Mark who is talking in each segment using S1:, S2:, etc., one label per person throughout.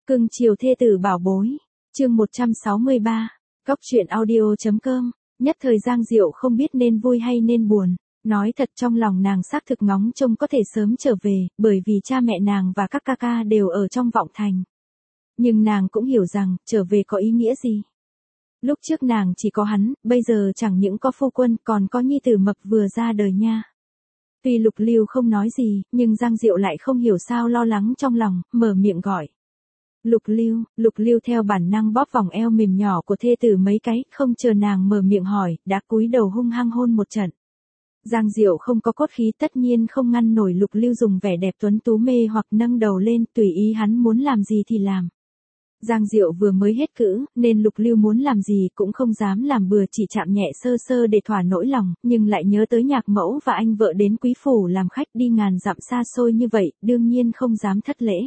S1: Cưng chiều thê tử bảo bối. Chương 163. Cóc truyện audio.com. Nhất thời Giang Diệu không biết nên vui hay nên buồn. Nói thật trong lòng nàng xác thực ngóng trông có thể sớm trở về, bởi vì cha mẹ nàng và các ca ca đều ở trong Vọng Thành. Nhưng nàng cũng hiểu rằng, trở về có ý nghĩa gì. Lúc trước nàng chỉ có hắn, bây giờ chẳng những có phu quân còn có nhi tử mập vừa ra đời nha. Tuy Lục Lưu không nói gì, nhưng Giang Diệu lại không hiểu sao lo lắng trong lòng, mở miệng gọi. Lục Lưu theo bản năng bóp vòng eo mềm nhỏ của thê tử mấy cái, không chờ nàng mở miệng hỏi, đã cúi đầu hung hăng hôn một trận. Giang Diệu không có cốt khí tất nhiên không ngăn nổi Lục Lưu dùng vẻ đẹp tuấn tú mê hoặc nâng đầu lên, tùy ý hắn muốn làm gì thì làm. Giang Diệu vừa mới hết cữ, nên Lục Lưu muốn làm gì cũng không dám làm bừa, chỉ chạm nhẹ sơ sơ để thỏa nỗi lòng, nhưng lại nhớ tới nhạc mẫu và anh vợ đến quý phủ làm khách đi ngàn dặm xa xôi như vậy, đương nhiên không dám thất lễ.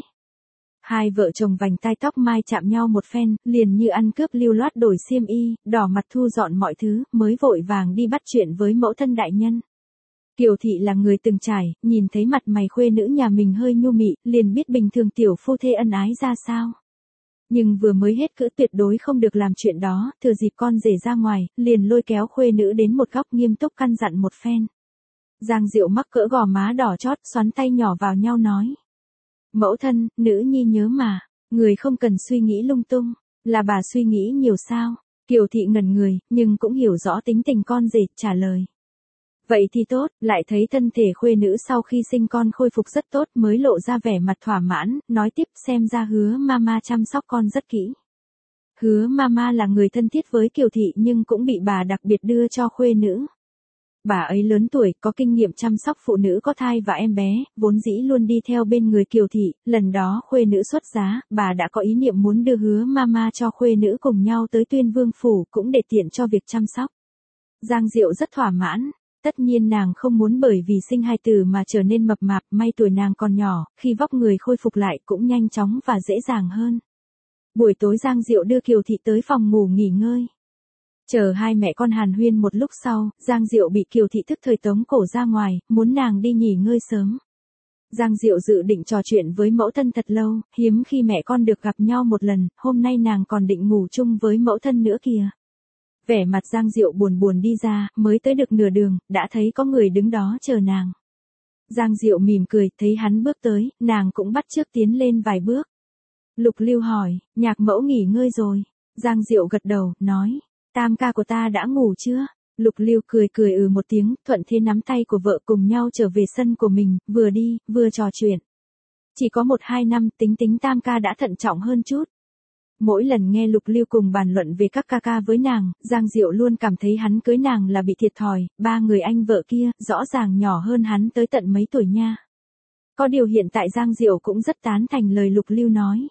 S1: Hai vợ chồng vành tai tóc mai chạm nhau một phen, liền như ăn cướp lưu loát đổi xiêm y, đỏ mặt thu dọn mọi thứ, mới vội vàng đi bắt chuyện với mẫu thân đại nhân. Kiều thị là người từng trải, nhìn thấy mặt mày khuê nữ nhà mình hơi nhu mị, liền biết bình thường tiểu phu thê ân ái ra sao. Nhưng vừa mới hết cữ tuyệt đối không được làm chuyện đó, thừa dịp con rể ra ngoài, liền lôi kéo khuê nữ đến một góc nghiêm túc căn dặn một phen. Giang Diệu mắc cỡ gò má đỏ chót, xoắn tay nhỏ vào nhau nói. Mẫu thân, nữ nhi nhớ mà, người không cần suy nghĩ lung tung, là bà suy nghĩ nhiều sao? Kiều thị ngẩn người, nhưng cũng hiểu rõ tính tình con rể, trả lời. Vậy thì tốt, lại thấy thân thể khuê nữ sau khi sinh con khôi phục rất tốt mới lộ ra vẻ mặt thỏa mãn, nói tiếp xem ra Hứa Mama chăm sóc con rất kỹ. Hứa Mama là người thân thiết với Kiều thị nhưng cũng bị bà đặc biệt đưa cho khuê nữ. Bà ấy lớn tuổi, có kinh nghiệm chăm sóc phụ nữ có thai và em bé, vốn dĩ luôn đi theo bên người Kiều thị, lần đó khuê nữ xuất giá, bà đã có ý niệm muốn đưa Hứa Mama cho khuê nữ cùng nhau tới Tuyên Vương phủ, cũng để tiện cho việc chăm sóc. Giang Diệu rất thỏa mãn. Tất nhiên nàng không muốn bởi vì sinh hai tử mà trở nên mập mạp, may tuổi nàng còn nhỏ, khi vóc người khôi phục lại cũng nhanh chóng và dễ dàng hơn. Buổi tối Giang Diệu đưa Kiều thị tới phòng ngủ nghỉ ngơi. Chờ hai mẹ con hàn huyên một lúc sau, Giang Diệu bị Kiều thị thức thời tống cổ ra ngoài, muốn nàng đi nghỉ ngơi sớm. Giang Diệu dự định trò chuyện với mẫu thân thật lâu, hiếm khi mẹ con được gặp nhau một lần, hôm nay nàng còn định ngủ chung với mẫu thân nữa kìa. Vẻ mặt Giang Diệu buồn buồn đi ra, mới tới được nửa đường, đã thấy có người đứng đó chờ nàng. Giang Diệu mỉm cười, thấy hắn bước tới, nàng cũng bắt chước tiến lên vài bước. Lục Lưu hỏi, nhạc mẫu nghỉ ngơi rồi. Giang Diệu gật đầu, nói, tam ca của ta đã ngủ chưa? Lục Lưu cười cười một tiếng, thuận thế nắm tay của vợ cùng nhau trở về sân của mình, vừa đi, vừa trò chuyện. Chỉ có 1-2 năm, tính tam ca đã thận trọng hơn chút. Mỗi lần nghe Lục Lưu cùng bàn luận về các ca ca với nàng, Giang Diệu luôn cảm thấy hắn cưới nàng là bị thiệt thòi, ba người anh vợ kia, rõ ràng nhỏ hơn hắn tới tận mấy tuổi nha. Có điều hiện tại Giang Diệu cũng rất tán thành lời Lục Lưu nói.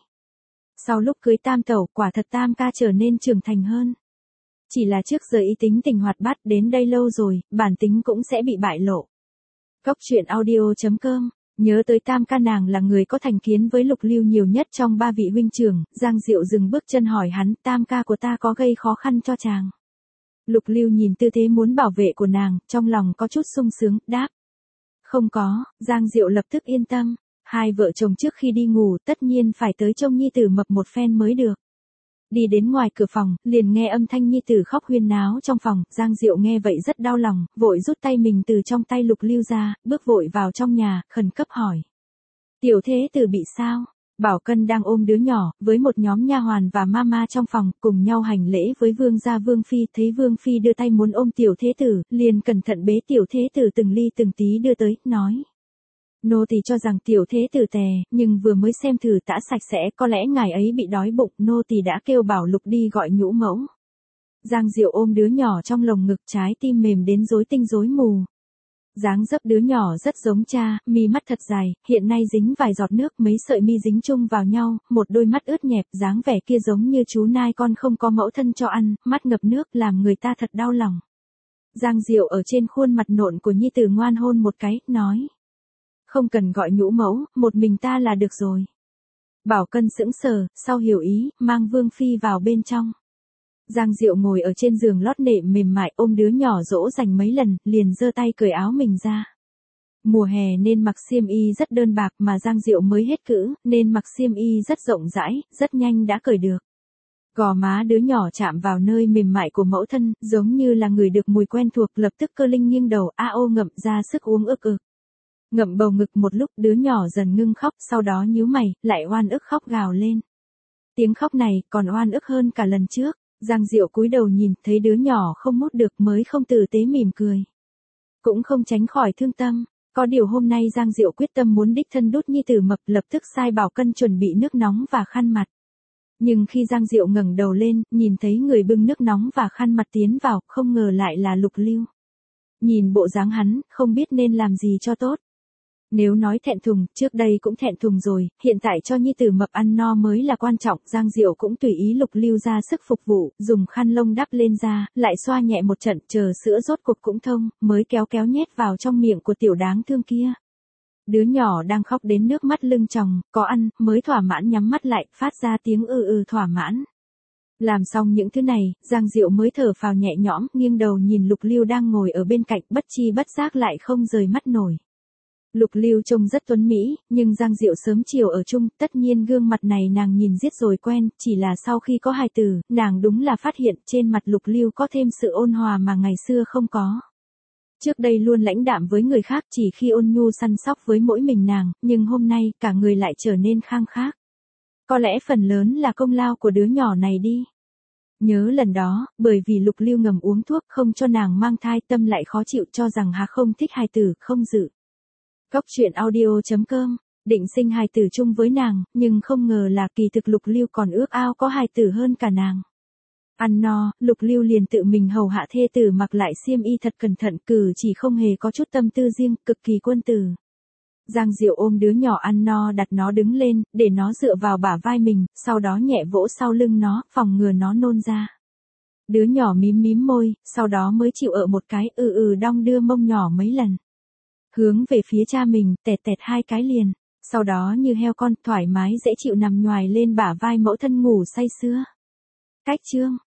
S1: Sau lúc cưới tam tẩu, quả thật tam ca trở nên trưởng thành hơn. Chỉ là trước giờ ý tính tình hoạt bát đến đây lâu rồi, bản tính cũng sẽ bị bại lộ. Cóc truyện audio.com. Nhớ tới tam ca nàng là người có thành kiến với Lục Lưu nhiều nhất trong ba vị huynh trưởng, Giang Diệu dừng bước chân hỏi hắn, tam ca của ta có gây khó khăn cho chàng? Lục Lưu nhìn tư thế muốn bảo vệ của nàng, trong lòng có chút sung sướng, đáp. Không có, Giang Diệu lập tức yên tâm, hai vợ chồng trước khi đi ngủ tất nhiên phải tới trông nhi tử mập một phen mới được. Đi đến ngoài cửa phòng, liền nghe âm thanh nhi tử khóc huyên náo trong phòng, Giang Diệu nghe vậy rất đau lòng, vội rút tay mình từ trong tay Lục Lưu ra, bước vội vào trong nhà, khẩn cấp hỏi. Tiểu thế tử bị sao? Bảo Cân đang ôm đứa nhỏ, với một nhóm nha hoàn và mama trong phòng, cùng nhau hành lễ với vương gia vương phi, thấy vương phi đưa tay muốn ôm tiểu thế tử, liền cẩn thận bế tiểu thế tử từng ly từng tí đưa tới, nói. Nô tỳ cho rằng tiểu thế tử tè, nhưng vừa mới xem thử tã sạch sẽ, có lẽ ngài ấy bị đói bụng, nô tỳ đã kêu bảo Lục đi gọi nhũ mẫu. Giang Diệu ôm đứa nhỏ trong lồng ngực, trái tim mềm đến rối tinh rối mù. Dáng dấp đứa nhỏ rất giống cha, mi mắt thật dài, hiện nay dính vài giọt nước, mấy sợi mi dính chung vào nhau, một đôi mắt ướt nhẹp, dáng vẻ kia giống như chú nai con không có mẫu thân cho ăn, mắt ngập nước làm người ta thật đau lòng. Giang Diệu ở trên khuôn mặt nộn của nhi tử ngoan hôn một cái, nói. Không cần gọi nhũ mẫu, một mình ta là được rồi. Bảo Cân sững sờ, sau hiểu ý, mang Vương Phi vào bên trong. Giang Diệu ngồi ở trên giường lót nệm mềm mại ôm đứa nhỏ dỗ dành mấy lần, liền giơ tay cởi áo mình ra. Mùa hè nên mặc xiêm y rất đơn bạc mà Giang Diệu mới hết cữ, nên mặc xiêm y rất rộng rãi, rất nhanh đã cởi được. Gò má đứa nhỏ chạm vào nơi mềm mại của mẫu thân, giống như là người được mùi quen thuộc, lập tức cơ linh nghiêng đầu a ô ngậm ra sức uống ực ực. Ngậm bầu ngực một lúc đứa nhỏ dần ngưng khóc, sau đó nhíu mày, lại oan ức khóc gào lên. Tiếng khóc này còn oan ức hơn cả lần trước. Giang Diệu cúi đầu nhìn thấy đứa nhỏ không mút được mới không tử tế mỉm cười. Cũng không tránh khỏi thương tâm. Có điều hôm nay Giang Diệu quyết tâm muốn đích thân đút nhi tử mập, lập tức sai Bảo Cân chuẩn bị nước nóng và khăn mặt. Nhưng khi Giang Diệu ngẩng đầu lên, nhìn thấy người bưng nước nóng và khăn mặt tiến vào, không ngờ lại là Lục Lưu. Nhìn bộ dáng hắn, không biết nên làm gì cho tốt. Nếu nói thẹn thùng, trước đây cũng thẹn thùng rồi, hiện tại cho nhi tử mập ăn no mới là quan trọng. Giang Diệu cũng tùy ý Lục Lưu ra sức phục vụ, dùng khăn lông đắp lên da, lại xoa nhẹ một trận, chờ sữa rốt cuộc cũng thông, mới kéo kéo nhét vào trong miệng của tiểu đáng thương kia. Đứa nhỏ đang khóc đến nước mắt lưng tròng, có ăn, mới thỏa mãn nhắm mắt lại, phát ra tiếng thỏa mãn. Làm xong những thứ này, Giang Diệu mới thở phào nhẹ nhõm, nghiêng đầu nhìn Lục Lưu đang ngồi ở bên cạnh, bất chi bất giác lại không rời mắt nổi. Lục Lưu trông rất tuấn mỹ, nhưng Giang Diệu sớm chiều ở chung, tất nhiên gương mặt này nàng nhìn riết rồi quen, chỉ là sau khi có hài tử, nàng đúng là phát hiện trên mặt Lục Lưu có thêm sự ôn hòa mà ngày xưa không có. Trước đây luôn lãnh đạm với người khác, chỉ khi ôn nhu săn sóc với mỗi mình nàng, nhưng hôm nay cả người lại trở nên khang khác. Có lẽ phần lớn là công lao của đứa nhỏ này đi. Nhớ lần đó, bởi vì Lục Lưu ngầm uống thuốc không cho nàng mang thai, tâm lại khó chịu cho rằng Hà không thích hài tử, không dự. Cốc truyện audio.com, định sinh hài tử chung với nàng, nhưng không ngờ là kỳ thực Lục Lưu còn ước ao có hài tử hơn cả nàng. Ăn no, Lục Lưu liền tự mình hầu hạ thê tử mặc lại xiêm y thật cẩn thận, cử chỉ không hề có chút tâm tư riêng, cực kỳ quân tử. Giang Diệu ôm đứa nhỏ ăn no, đặt nó đứng lên, để nó dựa vào bả vai mình, sau đó nhẹ vỗ sau lưng nó, phòng ngừa nó nôn ra. Đứa nhỏ mím mím môi, sau đó mới chịu một cái đong đưa mông nhỏ mấy lần. Hướng về phía cha mình, tẹt tẹt hai cái liền. Sau đó như heo con, thoải mái dễ chịu nằm nhoài lên bả vai mẫu thân ngủ say sưa. Cách chương